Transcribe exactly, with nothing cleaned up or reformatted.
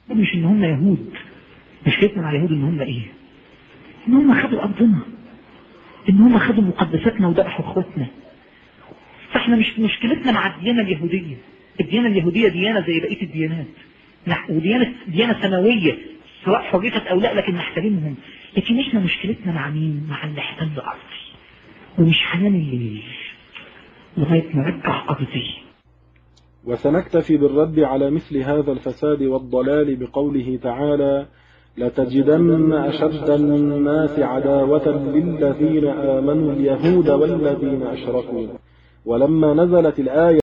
مش ان هم يهود، مشكلتنا مع اليهود ان هم ايه؟ ان هم خدوا ارضنا، ان هم خدوا مقدساتنا وذبحوا اخواتنا. فاحنا مش مشكلتنا مع الديانة اليهودية. الديانة اليهودية ديانة زي بقية الديانات، وديانة ديانة سماوية سواء حرفت او لا، لكن نحترمهم. لكن احنا مشكلتنا مع مين؟ مع اللي احتل ارضي ومش حنان الليل لغاية نرجع ارضي. وسنكتفي بالرد على مثل هذا الفساد والضلال بقوله تعالى: لتجدن أشد الناس عداوة للذين آمنوا اليهود والذين أشركوا. ولما نزلت الآية